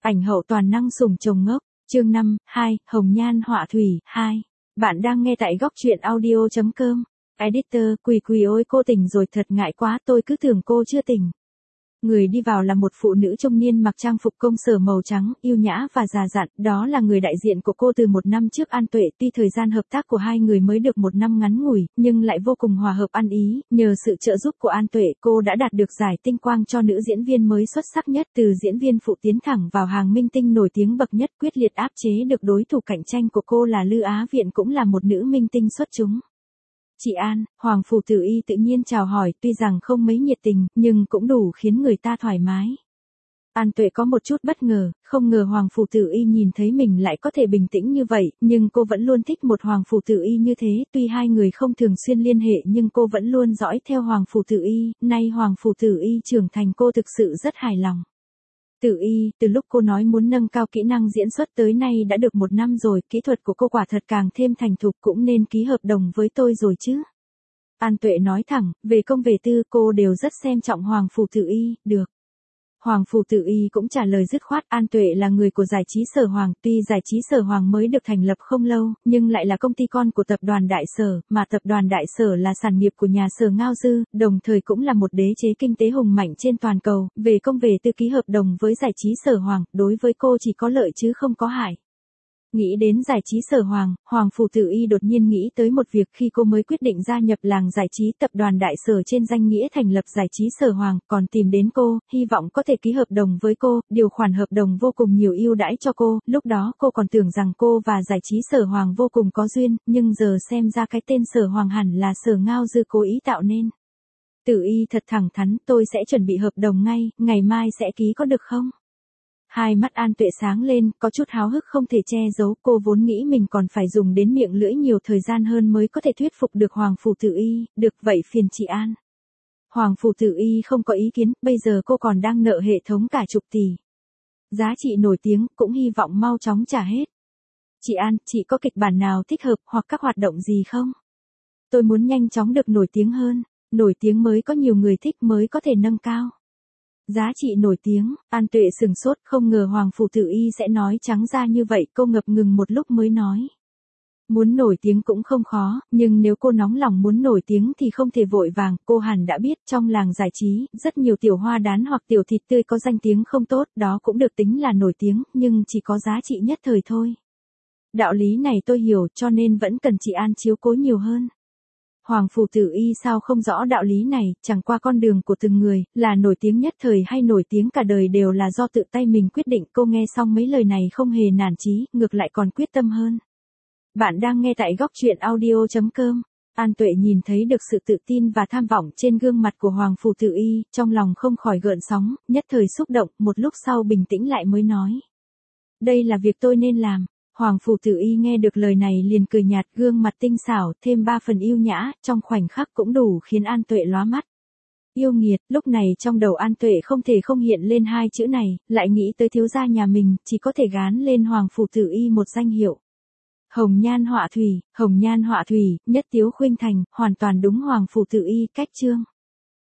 Ảnh hậu toàn năng sủng chồng ngốc, chương 5, 2, Hồng Nhan Họa Thủy, 2. Bạn đang nghe tại góc truyện audio.com. Editor, Quỳ ôi cô tỉnh rồi thật ngại quá, tôi cứ tưởng cô chưa tỉnh. Người đi vào là một phụ nữ trung niên mặc trang phục công sở màu trắng, yêu nhã và già dặn, đó là người đại diện của cô từ một năm trước An Tuệ. Tuy thời gian hợp tác của hai người mới được một năm ngắn ngủi, nhưng lại vô cùng hòa hợp ăn ý, nhờ sự trợ giúp của An Tuệ, cô đã đạt được giải tinh quang cho nữ diễn viên mới xuất sắc nhất, từ diễn viên phụ tiến thẳng vào hàng minh tinh nổi tiếng bậc nhất, quyết liệt áp chế được đối thủ cạnh tranh của cô là Lư Á Viện, cũng là một nữ minh tinh xuất chúng. Chị An, Hoàng Phủ Tử Y tự nhiên chào hỏi, tuy rằng không mấy nhiệt tình, nhưng cũng đủ khiến người ta thoải mái. An Tuệ có một chút bất ngờ, không ngờ Hoàng Phủ Tử Y nhìn thấy mình lại có thể bình tĩnh như vậy, nhưng cô vẫn luôn thích một Hoàng Phủ Tử Y như thế, tuy hai người không thường xuyên liên hệ nhưng cô vẫn luôn dõi theo Hoàng Phủ Tử Y, nay Hoàng Phủ Tử Y trưởng thành cô thực sự rất hài lòng. Tử Y, từ lúc cô nói muốn nâng cao kỹ năng diễn xuất tới nay đã được một năm rồi, kỹ thuật của cô quả thật càng thêm thành thục, cũng nên ký hợp đồng với tôi rồi chứ. An Tuệ nói thẳng, về công về tư cô đều rất xem trọng Hoàng Phủ Tử Y, được. Hoàng Phủ Tử Y cũng trả lời dứt khoát, An Tuệ là người của giải trí Sở Hoàng, tuy giải trí Sở Hoàng mới được thành lập không lâu, nhưng lại là công ty con của tập đoàn Đại Sở, mà tập đoàn Đại Sở là sản nghiệp của nhà Sở Ngao Dư, đồng thời cũng là một đế chế kinh tế hùng mạnh trên toàn cầu, về công về tư ký hợp đồng với giải trí Sở Hoàng, đối với cô chỉ có lợi chứ không có hại. Nghĩ đến giải trí Sở Hoàng, Hoàng Phủ Tử Y đột nhiên nghĩ tới một việc khi cô mới quyết định gia nhập làng giải trí tập đoàn Đại Sở trên danh nghĩa thành lập giải trí Sở Hoàng, còn tìm đến cô, hy vọng có thể ký hợp đồng với cô, điều khoản hợp đồng vô cùng nhiều ưu đãi cho cô, lúc đó cô còn tưởng rằng cô và giải trí Sở Hoàng vô cùng có duyên, nhưng giờ xem ra cái tên Sở Hoàng hẳn là Sở Ngao Dư cố ý tạo nên. Tử Y thật thẳng thắn, tôi sẽ chuẩn bị hợp đồng ngay, ngày mai sẽ ký có được không? Hai mắt An Tuệ sáng lên, có chút háo hức không thể che giấu, cô vốn nghĩ mình còn phải dùng đến miệng lưỡi nhiều thời gian hơn mới có thể thuyết phục được Hoàng Phủ Tử Y, được vậy phiền chị An. Hoàng Phủ Tử Y không có ý kiến, bây giờ cô còn đang nợ hệ thống cả chục tỷ. Giá trị nổi tiếng, cũng hy vọng mau chóng trả hết. Chị An, chị có kịch bản nào thích hợp hoặc các hoạt động gì không? Tôi muốn nhanh chóng được nổi tiếng hơn, nổi tiếng mới có nhiều người thích mới có thể nâng cao. Giá trị nổi tiếng, An Tuệ sừng sốt, không ngờ Hoàng Phủ Tử Y sẽ nói trắng ra như vậy, cô ngập ngừng một lúc mới nói. Muốn nổi tiếng cũng không khó, nhưng nếu cô nóng lòng muốn nổi tiếng thì không thể vội vàng, cô hẳn đã biết trong làng giải trí, rất nhiều tiểu hoa đán hoặc tiểu thịt tươi có danh tiếng không tốt, đó cũng được tính là nổi tiếng, nhưng chỉ có giá trị nhất thời thôi. Đạo lý này tôi hiểu, cho nên vẫn cần chị An chiếu cố nhiều hơn. Hoàng Phủ Tử Y sao không rõ đạo lý này, chẳng qua con đường của từng người, là nổi tiếng nhất thời hay nổi tiếng cả đời đều là do tự tay mình quyết định. Cô nghe xong mấy lời này không hề nản chí, ngược lại còn quyết tâm hơn. Bạn đang nghe tại góc truyện audio.com. An Tuệ nhìn thấy được sự tự tin và tham vọng trên gương mặt của Hoàng Phủ Tử Y, trong lòng không khỏi gợn sóng, nhất thời xúc động, một lúc sau bình tĩnh lại mới nói. Đây là việc tôi nên làm. Hoàng Phủ Tử Y nghe được lời này liền cười nhạt, gương mặt tinh xảo, thêm 3 phần yêu nhã, trong khoảnh khắc cũng đủ khiến An Tuệ lóa mắt. Yêu nghiệt, lúc này trong đầu An Tuệ không thể không hiện lên hai chữ này, lại nghĩ tới thiếu gia nhà mình, chỉ có thể gán lên Hoàng Phủ Tử Y một danh hiệu. Hồng Nhan Họa Thủy, nhất tiếu khuynh thành, hoàn toàn đúng Hoàng Phủ Tử Y cách chương.